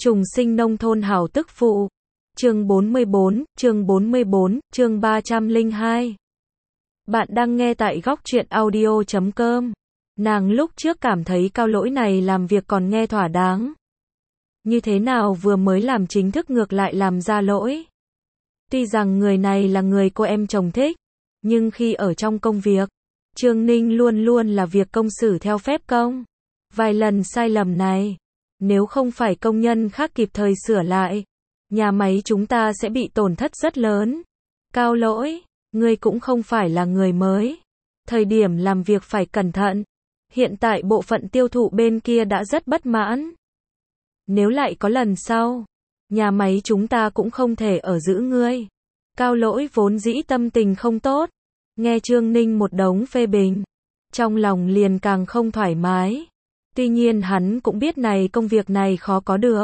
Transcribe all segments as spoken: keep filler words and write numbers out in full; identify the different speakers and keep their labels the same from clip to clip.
Speaker 1: Trùng sinh nông thôn hảo tức phụ. Chương bốn mươi bốn, chương bốn mươi bốn, chương ba trăm lẻ hai. Bạn đang nghe tại góc truyện audio chấm com. Nàng lúc trước cảm thấy Cao Lỗi này làm việc còn nghe thỏa đáng. Như thế nào vừa mới làm chính thức ngược lại làm ra lỗi. Tuy rằng người này là người cô em chồng thích, nhưng khi ở trong công việc, Trương Ninh luôn luôn là việc công xử theo phép công. Vài lần sai lầm này, nếu không phải công nhân khác kịp thời sửa lại, nhà máy chúng ta sẽ bị tổn thất rất lớn. Cao Lỗi, ngươi cũng không phải là người mới. Thời điểm làm việc phải cẩn thận. Hiện tại bộ phận tiêu thụ bên kia đã rất bất mãn. Nếu lại có lần sau, nhà máy chúng ta cũng không thể ở giữ ngươi. Cao Lỗi vốn dĩ tâm tình không tốt. Nghe Trương Ninh một đống phê bình, trong lòng liền càng không thoải mái. Tuy nhiên hắn cũng biết này công việc này khó có được.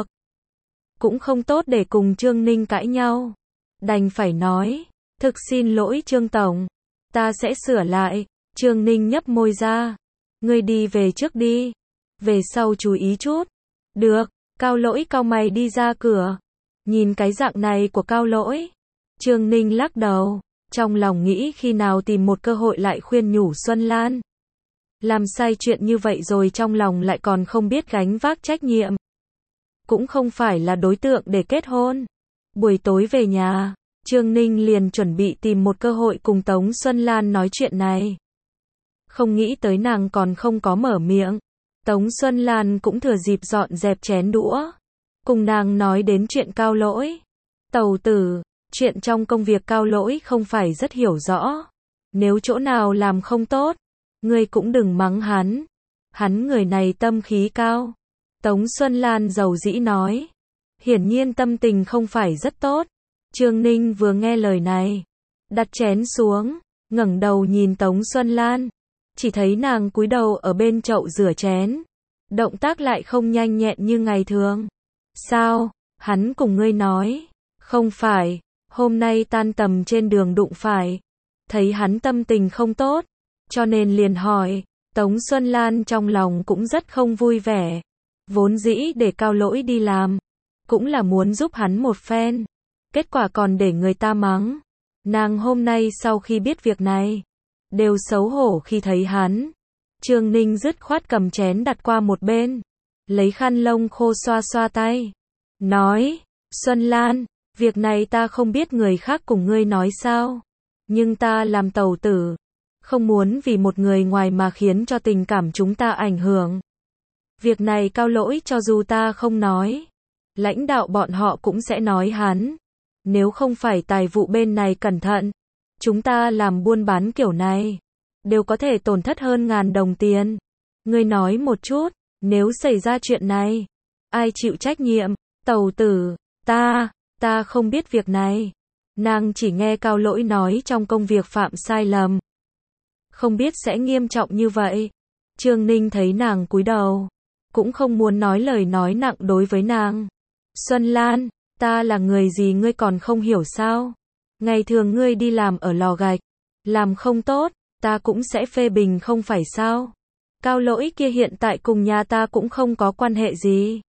Speaker 1: Cũng không tốt để cùng Trương Ninh cãi nhau. Đành phải nói, thực xin lỗi Trương Tổng. Ta sẽ sửa lại. Trương Ninh nhấp môi ra. Ngươi đi về trước đi. Về sau chú ý chút. Được. Cao Lỗi cau mày đi ra cửa. Nhìn cái dạng này của Cao Lỗi, Trương Ninh lắc đầu. Trong lòng nghĩ khi nào tìm một cơ hội lại khuyên nhủ Xuân Lan. Làm sai chuyện như vậy rồi trong lòng lại còn không biết gánh vác trách nhiệm. Cũng không phải là đối tượng để kết hôn. Buổi tối về nhà, Trương Ninh liền chuẩn bị tìm một cơ hội cùng Tống Xuân Lan nói chuyện này. Không nghĩ tới nàng còn không có mở miệng. Tống Xuân Lan cũng thừa dịp dọn dẹp chén đũa. Cùng nàng nói đến chuyện Cao Lỗi. Tàu tử, chuyện trong công việc Cao Lỗi không phải rất hiểu rõ. Nếu chỗ nào làm không tốt, ngươi cũng đừng mắng hắn. Hắn người này tâm khí cao. Tống Xuân Lan dầu dĩ nói. Hiển nhiên tâm tình không phải rất tốt. Trương Ninh vừa nghe lời này, đặt chén xuống, ngẩng đầu nhìn Tống Xuân Lan. Chỉ thấy nàng cúi đầu ở bên chậu rửa chén. Động tác lại không nhanh nhẹn như ngày thường. Sao? Hắn cùng ngươi nói. Không phải, hôm nay tan tầm trên đường đụng phải. Thấy hắn tâm tình không tốt, cho nên liền hỏi. Tống Xuân Lan trong lòng cũng rất không vui vẻ. Vốn dĩ để Cao Lỗi đi làm, cũng là muốn giúp hắn một phen. Kết quả còn để người ta mắng. Nàng hôm nay sau khi biết việc này, đều xấu hổ khi thấy hắn. Trương Ninh dứt khoát cầm chén đặt qua một bên, lấy khăn lông khô xoa xoa tay. Nói, Xuân Lan, việc này ta không biết người khác cùng ngươi nói sao. Nhưng ta làm tàu tử, không muốn vì một người ngoài mà khiến cho tình cảm chúng ta ảnh hưởng. Việc này Cao Lỗi cho dù ta không nói, lãnh đạo bọn họ cũng sẽ nói hắn. Nếu không phải tài vụ bên này cẩn thận, chúng ta làm buôn bán kiểu này, đều có thể tổn thất hơn ngàn đồng tiền. Ngươi nói một chút, nếu xảy ra chuyện này, ai chịu trách nhiệm? Tàu tử, ta, ta không biết việc này. Nàng chỉ nghe Cao Lỗi nói trong công việc phạm sai lầm. Không biết sẽ nghiêm trọng như vậy. Trương Ninh thấy nàng cúi đầu, cũng không muốn nói lời nói nặng đối với nàng. Xuân Lan, ta là người gì ngươi còn không hiểu sao? Ngày thường ngươi đi làm ở lò gạch, làm không tốt, ta cũng sẽ phê bình không phải sao? Cao Lỗi kia hiện tại cùng nhà ta cũng không có quan hệ gì.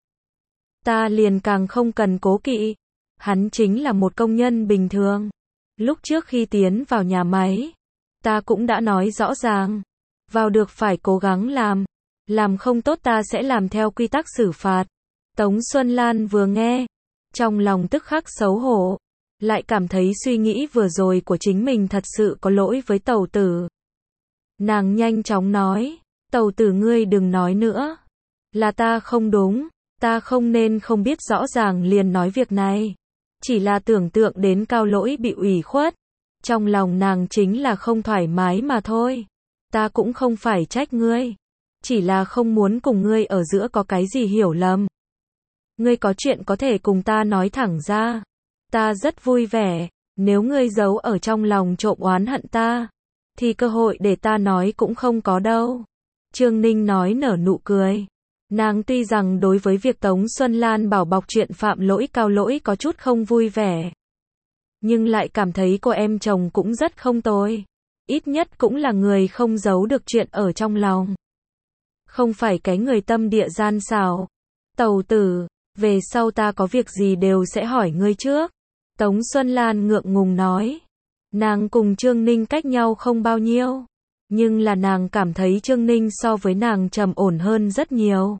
Speaker 1: Ta liền càng không cần cố kỵ. Hắn chính là một công nhân bình thường. Lúc trước khi tiến vào nhà máy, ta cũng đã nói rõ ràng. Vào được phải cố gắng làm. Làm không tốt ta sẽ làm theo quy tắc xử phạt. Tống Xuân Lan vừa nghe, trong lòng tức khắc xấu hổ. Lại cảm thấy suy nghĩ vừa rồi của chính mình thật sự có lỗi với tàu tử. Nàng nhanh chóng nói, tàu tử ngươi đừng nói nữa. Là ta không đúng, ta không nên không biết rõ ràng liền nói việc này. Chỉ là tưởng tượng đến Cao Lỗi bị ủy khuất. Trong lòng nàng chính là không thoải mái mà thôi. Ta cũng không phải trách ngươi. Chỉ là không muốn cùng ngươi ở giữa có cái gì hiểu lầm. Ngươi có chuyện có thể cùng ta nói thẳng ra. Ta rất vui vẻ. Nếu ngươi giấu ở trong lòng trộm oán hận ta, thì cơ hội để ta nói cũng không có đâu. Trương Ninh nói nở nụ cười. Nàng tuy rằng đối với việc Tống Xuân Lan bảo bọc chuyện phạm lỗi Cao Lỗi có chút không vui vẻ, nhưng lại cảm thấy cô em chồng cũng rất không tồi. Ít nhất cũng là người không giấu được chuyện ở trong lòng. Không phải cái người tâm địa gian xảo. Tàu tử, về sau ta có việc gì đều sẽ hỏi ngươi trước. Tống Xuân Lan ngượng ngùng nói. Nàng cùng Trương Ninh cách nhau không bao nhiêu, nhưng là nàng cảm thấy Trương Ninh so với nàng trầm ổn hơn rất nhiều.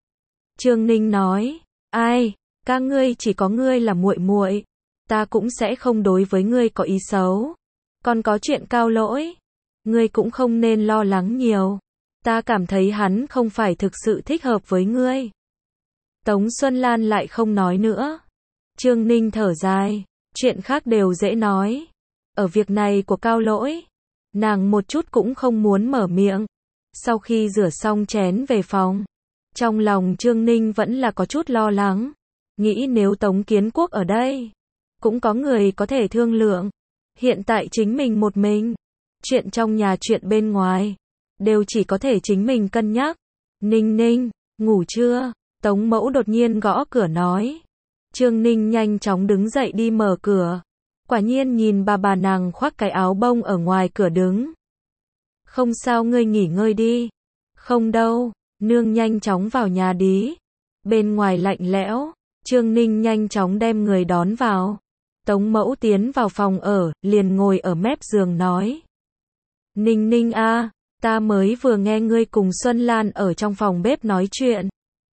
Speaker 1: Trương Ninh nói, ai, các ngươi chỉ có ngươi là muội muội, ta cũng sẽ không đối với ngươi có ý xấu. Còn có chuyện Cao Lỗi, ngươi cũng không nên lo lắng nhiều. Ta cảm thấy hắn không phải thực sự thích hợp với ngươi. Tống Xuân Lan lại không nói nữa. Trương Ninh thở dài, chuyện khác đều dễ nói. Ở việc này của Cao Lỗi, nàng một chút cũng không muốn mở miệng. Sau khi rửa xong chén về phòng, trong lòng Trương Ninh vẫn là có chút lo lắng. Nghĩ nếu Tống Kiến Quốc ở đây, cũng có người có thể thương lượng. Hiện tại chính mình một mình, chuyện trong nhà chuyện bên ngoài, đều chỉ có thể chính mình cân nhắc. Ninh Ninh, ngủ chưa? Tống Mẫu đột nhiên gõ cửa nói. Trương Ninh nhanh chóng đứng dậy đi mở cửa. Quả nhiên nhìn bà bà nàng khoác cái áo bông ở ngoài cửa đứng. Không sao, ngươi nghỉ ngơi đi. Không đâu, nương nhanh chóng vào nhà đi. Bên ngoài lạnh lẽo, Trương Ninh nhanh chóng đem người đón vào. Tống Mẫu tiến vào phòng ở, liền ngồi ở mép giường nói. Ninh Ninh a, ta mới vừa nghe ngươi cùng Xuân Lan ở trong phòng bếp nói chuyện.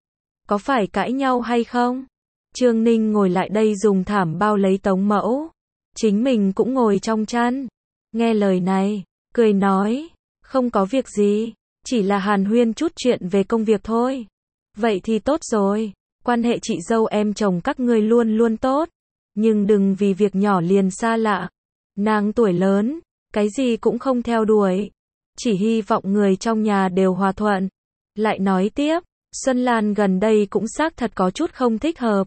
Speaker 1: Có phải cãi nhau hay không? Trương Ninh ngồi lại đây dùng thảm bao lấy Tống Mẫu. Chính mình cũng ngồi trong chăn. Nghe lời này, cười nói. Không có việc gì, chỉ là hàn huyên chút chuyện về công việc thôi. Vậy thì tốt rồi, quan hệ chị dâu em chồng các ngươi luôn luôn tốt. Nhưng đừng vì việc nhỏ liền xa lạ. Nàng tuổi lớn, cái gì cũng không theo đuổi. Chỉ hy vọng người trong nhà đều hòa thuận. Lại nói tiếp, Xuân Lan gần đây cũng xác thật có chút không thích hợp.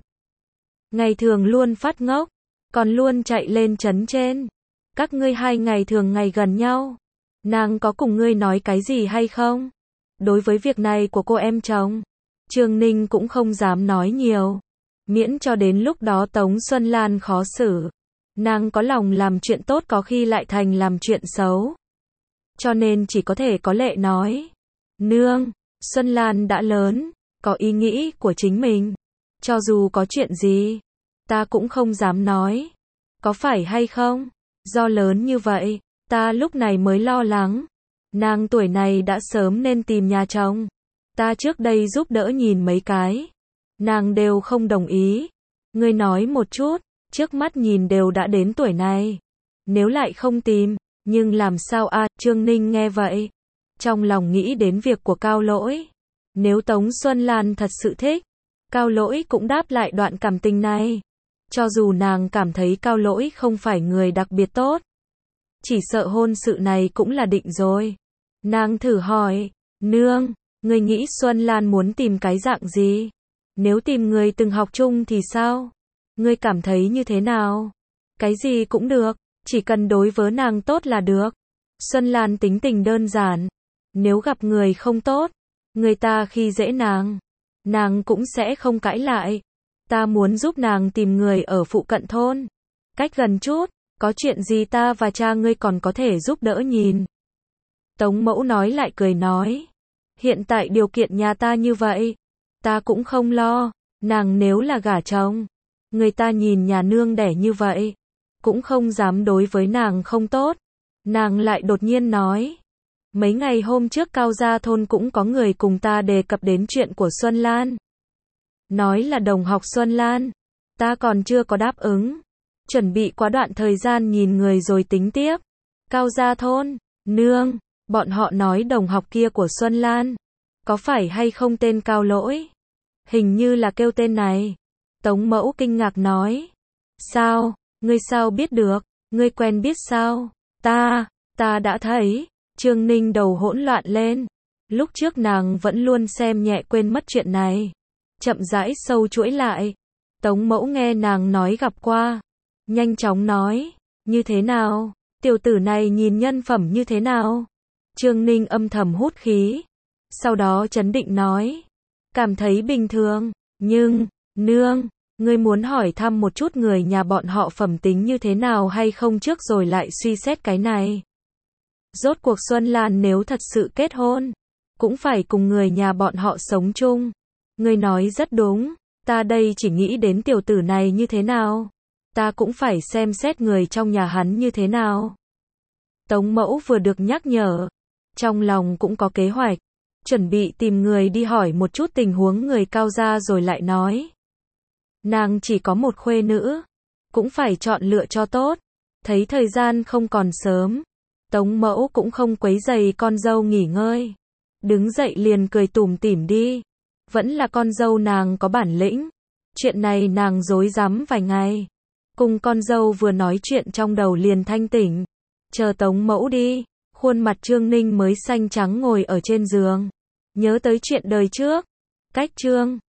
Speaker 1: Ngày thường luôn phát ngốc, còn luôn chạy lên trấn trên. Các ngươi hai ngày thường ngày gần nhau. Nàng có cùng ngươi nói cái gì hay không? Đối với việc này của cô em chồng, Trương Ninh cũng không dám nói nhiều. Miễn cho đến lúc đó Tống Xuân Lan khó xử. Nàng có lòng làm chuyện tốt có khi lại thành làm chuyện xấu. Cho nên chỉ có thể có lệ nói. Nương, Xuân Lan đã lớn, có ý nghĩ của chính mình. Cho dù có chuyện gì, ta cũng không dám nói. Có phải hay không? Do lớn như vậy, ta lúc này mới lo lắng. Nàng tuổi này đã sớm nên tìm nhà chồng. Ta trước đây giúp đỡ nhìn mấy cái. Nàng đều không đồng ý. Ngươi nói một chút, trước mắt nhìn đều đã đến tuổi này. Nếu lại không tìm, nhưng làm sao a? Trương Ninh nghe vậy, trong lòng nghĩ đến việc của Cao Lỗi. Nếu Tống Xuân Lan thật sự thích, Cao Lỗi cũng đáp lại đoạn cảm tình này. Cho dù nàng cảm thấy Cao Lỗi không phải người đặc biệt tốt, chỉ sợ hôn sự này cũng là định rồi. Nàng thử hỏi, nương, ngươi nghĩ Xuân Lan muốn tìm cái dạng gì? Nếu tìm người từng học chung thì sao? Ngươi cảm thấy như thế nào? Cái gì cũng được, chỉ cần đối với nàng tốt là được. Xuân Lan tính tình đơn giản. Nếu gặp người không tốt, người ta khi dễ nàng, nàng cũng sẽ không cãi lại. Ta muốn giúp nàng tìm người ở phụ cận thôn, cách gần chút, có chuyện gì ta và cha ngươi còn có thể giúp đỡ nhìn. Tống Mẫu nói lại cười nói. Hiện tại điều kiện nhà ta như vậy, ta cũng không lo. Nàng nếu là gả chồng, người ta nhìn nhà nương đẻ như vậy, cũng không dám đối với nàng không tốt. Nàng lại đột nhiên nói. Mấy ngày hôm trước Cao Gia thôn cũng có người cùng ta đề cập đến chuyện của Xuân Lan. Nói là đồng học Xuân Lan. Ta còn chưa có đáp ứng. Chuẩn bị quá đoạn thời gian nhìn người rồi tính tiếp. Cao Gia thôn, nương, bọn họ nói đồng học kia của Xuân Lan. Có phải hay không tên Cao Lỗi? Hình như là kêu tên này. Tống Mẫu kinh ngạc nói. Sao, ngươi sao biết được? Ngươi quen biết sao? Ta, ta đã thấy. Trương Ninh đầu hỗn loạn lên. Lúc trước nàng vẫn luôn xem nhẹ quên mất chuyện này. Chậm rãi sâu chuỗi lại. Tống Mẫu nghe nàng nói gặp qua. Nhanh chóng nói. Như thế nào? Tiểu tử này nhìn nhân phẩm như thế nào? Trương Ninh âm thầm hút khí. Sau đó trấn định nói. Cảm thấy bình thường. Nhưng, nương, ngươi muốn hỏi thăm một chút người nhà bọn họ phẩm tính như thế nào hay không trước rồi lại suy xét cái này. Rốt cuộc Xuân Lan nếu thật sự kết hôn, cũng phải cùng người nhà bọn họ sống chung. Ngươi nói rất đúng. Ta đây chỉ nghĩ đến tiểu tử này như thế nào. Ta cũng phải xem xét người trong nhà hắn như thế nào. Tống Mẫu vừa được nhắc nhở, trong lòng cũng có kế hoạch, chuẩn bị tìm người đi hỏi một chút tình huống người Cao gia rồi lại nói. Nàng chỉ có một khuê nữ, cũng phải chọn lựa cho tốt. Thấy thời gian không còn sớm, Tống Mẫu cũng không quấy rầy con dâu nghỉ ngơi. Đứng dậy liền cười tủm tỉm đi. Vẫn là con dâu nàng có bản lĩnh. Chuyện này nàng rối rắm vài ngày. Cùng con dâu vừa nói chuyện trong đầu liền thanh tỉnh. Chờ Tống Mẫu đi, khuôn mặt Trương Ninh mới xanh trắng ngồi ở trên giường. Nhớ tới chuyện đời trước. Cách Trương